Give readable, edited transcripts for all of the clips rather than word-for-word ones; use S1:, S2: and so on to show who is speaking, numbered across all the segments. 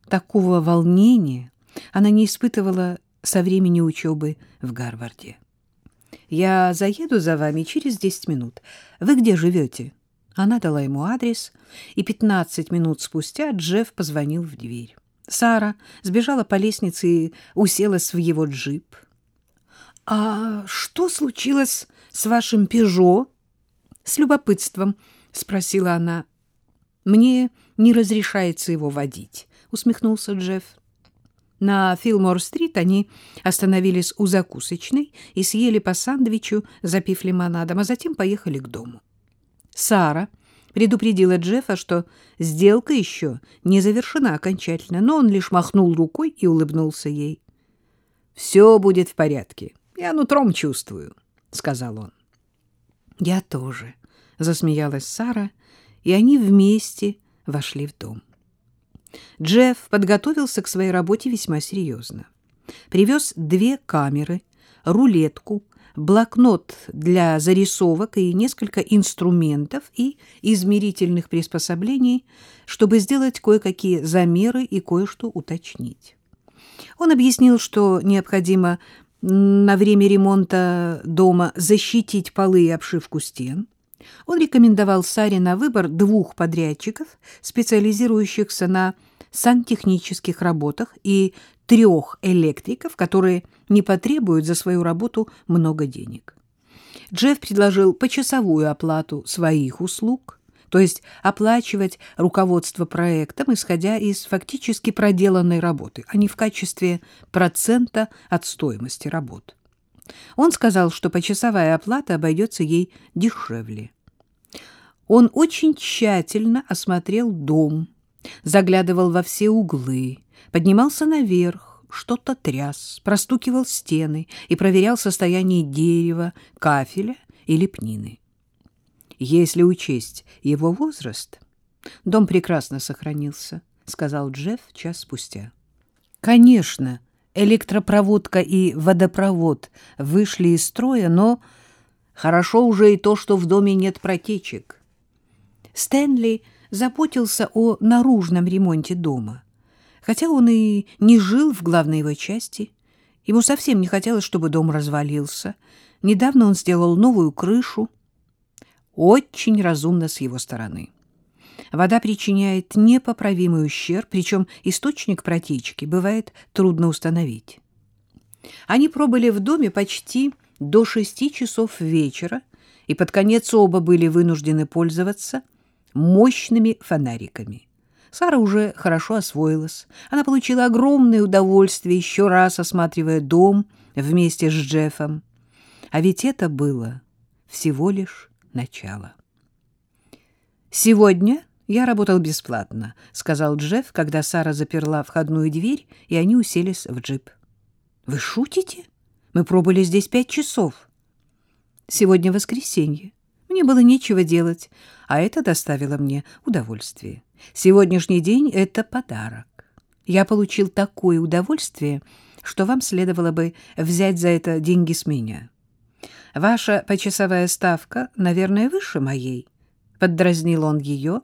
S1: Такого волнения она не испытывала со времени учебы в Гарварде. «Я заеду за вами через 10 минут. Вы где живете?» Она дала ему адрес, и 15 минут спустя Джефф позвонил в дверь. Сара сбежала по лестнице и уселась в его джип. «А что случилось с вашим «Пежо»?» С любопытством спросила она. «Мне не разрешается его водить», — усмехнулся Джефф. На Филмор-стрит они остановились у закусочной и съели по сандвичу, запив лимонадом, а затем поехали к дому. Сара предупредила Джеффа, что сделка еще не завершена окончательно, но он лишь махнул рукой и улыбнулся ей. «Все будет в порядке. Я нутром чувствую», — сказал он. «Я тоже», — засмеялась Сара, и они вместе вошли в дом. Джефф подготовился к своей работе весьма серьезно. Привез 2 камеры, рулетку, блокнот для зарисовок и несколько инструментов и измерительных приспособлений, чтобы сделать кое-какие замеры и кое-что уточнить. Он объяснил, что необходимо на время ремонта дома защитить полы и обшивку стен. Он рекомендовал Саре на выбор 2 подрядчиков, специализирующихся на сантехнических работах, и 3 электриков, которые не потребуют за свою работу много денег. Джефф предложил почасовую оплату своих услуг, то есть оплачивать руководство проектом, исходя из фактически проделанной работы, а не в качестве процента от стоимости работ. Он сказал, что почасовая оплата обойдется ей дешевле. Он очень тщательно осмотрел дом, заглядывал во все углы, поднимался наверх, что-то тряс, простукивал стены и проверял состояние дерева, кафеля и лепнины. Если учесть его возраст, дом прекрасно сохранился, — сказал Джефф час спустя. Конечно, электропроводка и водопровод вышли из строя, но хорошо уже и то, что в доме нет протечек. Стэнли заботился о наружном ремонте дома. Хотя он и не жил в главной его части, ему совсем не хотелось, чтобы дом развалился. Недавно он сделал новую крышу. Очень разумно с его стороны. Вода причиняет непоправимый ущерб, причем источник протечки бывает трудно установить. Они пробыли в доме почти до 6 часов вечера, и под конец оба были вынуждены пользоваться мощными фонариками. Сара уже хорошо освоилась. Она получила огромное удовольствие, еще раз осматривая дом вместе с Джеффом. А ведь это было всего лишь начало. «Сегодня я работал бесплатно», — сказал Джефф, когда Сара заперла входную дверь, и они уселись в джип. «Вы шутите? Мы пробыли здесь 5 часов». «Сегодня воскресенье. Мне было нечего делать, а это доставило мне удовольствие. Сегодняшний день — это подарок. Я получил такое удовольствие, что вам следовало бы взять за это деньги с меня. Ваша почасовая ставка, наверное, выше моей», — поддразнил он ее.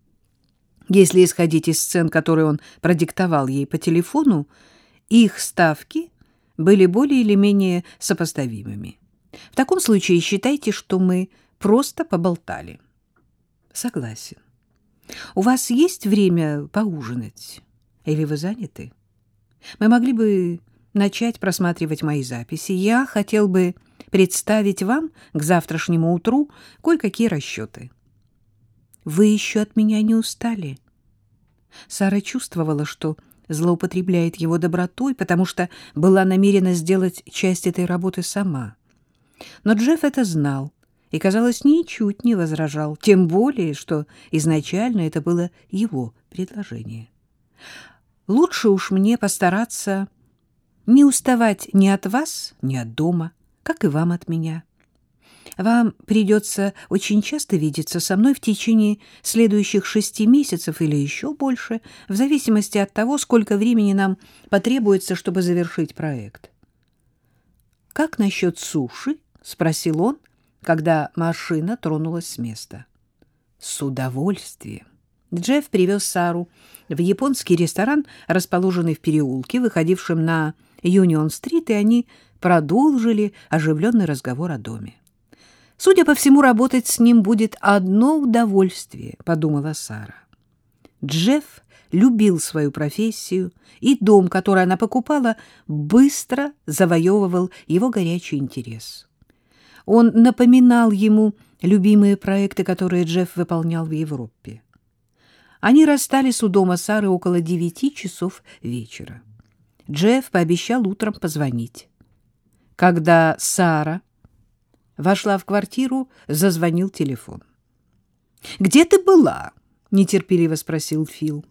S1: Если исходить из цен, которые он продиктовал ей по телефону, их ставки были более или менее сопоставимыми. В таком случае считайте, что мы просто поболтали. Согласен. У вас есть время поужинать? Или вы заняты? Мы могли бы начать просматривать мои записи. Я хотел бы представить вам к завтрашнему утру кое-какие расчеты. Вы еще от меня не устали? Сара чувствовала, что злоупотребляет его добротой, потому что была намерена сделать часть этой работы сама. Но Джефф это знал и, казалось, ничуть не возражал, тем более, что изначально это было его предложение. «Лучше уж мне постараться не уставать ни от вас, ни от дома, как и вам от меня. Вам придется очень часто видеться со мной в течение следующих 6 месяцев или еще больше, в зависимости от того, сколько времени нам потребуется, чтобы завершить проект». «Как насчет суши?» — спросил он, когда машина тронулась с места. «С удовольствием. Джефф привез Сару в японский ресторан, расположенный в переулке, выходившем на Юнион-стрит, и они продолжили оживленный разговор о доме. «Судя по всему, работать с ним будет одно удовольствие», — подумала Сара. Джефф любил свою профессию, и дом, который она покупала, быстро завоевывал его горячий интерес. Он напоминал ему любимые проекты, которые Джефф выполнял в Европе. Они расстались у дома Сары около 9 часов вечера. Джефф пообещал утром позвонить. Когда Сара вошла в квартиру, зазвонил телефон. «Где ты была?» — нетерпеливо спросил Фил.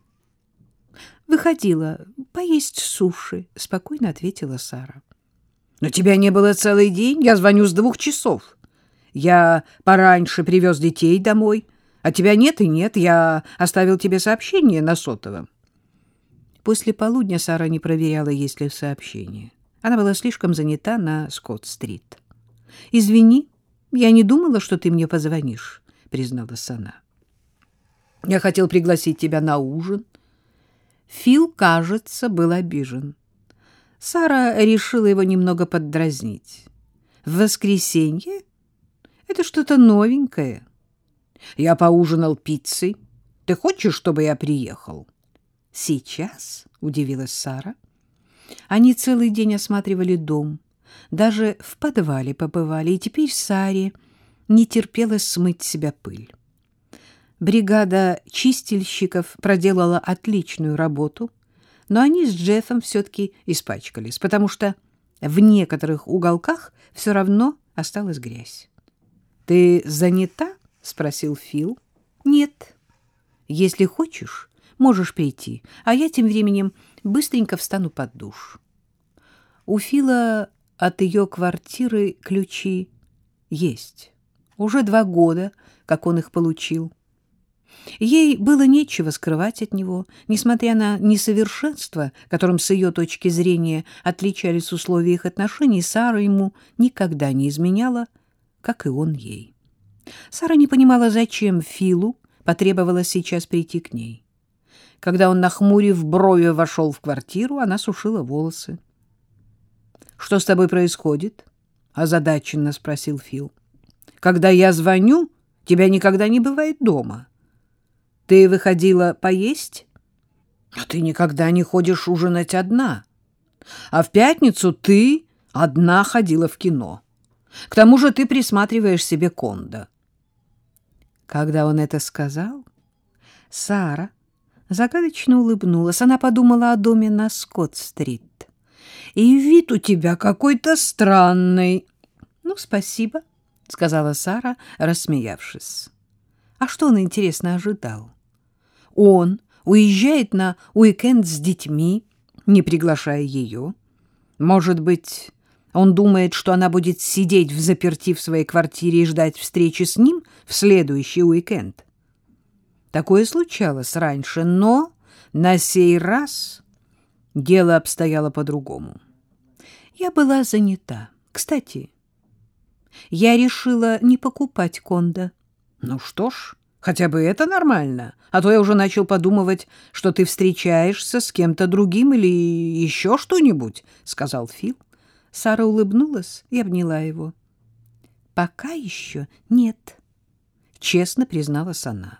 S1: «Выходила поесть суши», — спокойно ответила Сара. «Но тебя не было целый день. Я звоню с 2 часов. Я пораньше привез детей домой, а тебя нет и нет. Я оставил тебе сообщение на сотовом». После полудня Сара не проверяла, есть ли сообщение. Она была слишком занята на Скотт-стрит. «Извини, я не думала, что ты мне позвонишь», — призналась она. «Я хотел пригласить тебя на ужин». Фил, кажется, был обижен. Сара решила его немного поддразнить. «В воскресенье? Это что-то новенькое. Я поужинал пиццей. Ты хочешь, чтобы я приехал?» «Сейчас?» — удивилась Сара. Они целый день осматривали дом, даже в подвале побывали, и теперь Саре не терпелось смыть с себя пыль. Бригада чистильщиков проделала отличную работу, но они с Джеффом все-таки испачкались, потому что в некоторых уголках все равно осталась грязь. «Ты занята?» — спросил Фил. «Нет. Если хочешь, можешь прийти, а я тем временем быстренько встану под душ». У Фила от ее квартиры ключи есть. Уже 2 года, как он их получил. Ей было нечего скрывать от него, несмотря на несовершенство, которым с ее точки зрения отличались условия их отношений. Сара ему никогда не изменяла, как и он ей. Сара не понимала, зачем Филу потребовалось сейчас прийти к ней. Когда он, нахмурив брови, вошел в квартиру, она сушила волосы. «Что с тобой происходит?» — озадаченно спросил Фил. «Когда я звоню, тебя никогда не бывает дома. Ты выходила поесть? А ты никогда не ходишь ужинать одна. А в пятницу ты одна ходила в кино. К тому же ты присматриваешь себе кондо». Когда он это сказал, Сара загадочно улыбнулась. Она подумала о доме на Скотт-стрит. «И вид у тебя какой-то странный». «Ну, спасибо», — сказала Сара, рассмеявшись. А что он, интересно, ожидал? Он уезжает на уикенд с детьми, не приглашая ее. Может быть, он думает, что она будет сидеть взаперти в своей квартире и ждать встречи с ним в следующий уикенд. Такое случалось раньше, но на сей раз дело обстояло по-другому. Я была занята. Кстати, я решила не покупать кондо. Ну что ж, хотя бы это нормально, а то я уже начал подумывать, что ты встречаешься с кем-то другим или еще что-нибудь, — сказал Фил. Сара улыбнулась и обняла его. «Пока еще нет», — честно призналась она.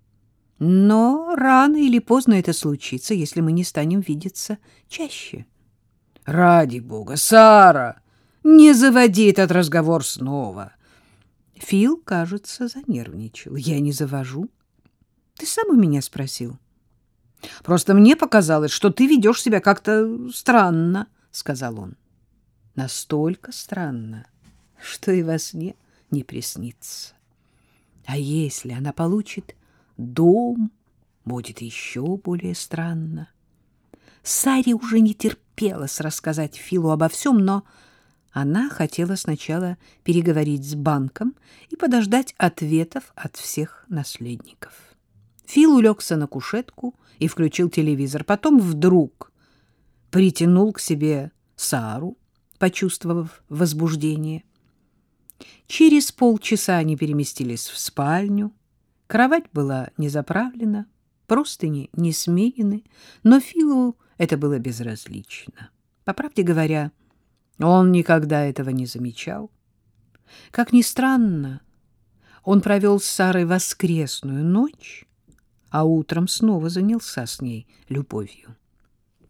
S1: «Но рано или поздно это случится, если мы не станем видеться чаще». «Ради бога, Сара, не заводи этот разговор снова». Фил, кажется, занервничал. «Я не завожу. Ты сам у меня спросил». «Просто мне показалось, что ты ведешь себя как-то странно», — сказал он. «Настолько странно, что и во сне не приснится. А если она получит дом, будет еще более странно». Саре уже не терпелось рассказать Филу обо всем, но она хотела сначала переговорить с банком и подождать ответов от всех наследников. Фил улегся на кушетку и включил телевизор. Потом вдруг притянул к себе Сару, почувствовав возбуждение. Через полчаса они переместились в спальню. Кровать была не заправлена. простыни не сменены, но Филу это было безразлично. По правде говоря, он никогда этого не замечал. Как ни странно, он провел с Сарой воскресную ночь, а утром снова занялся с ней любовью.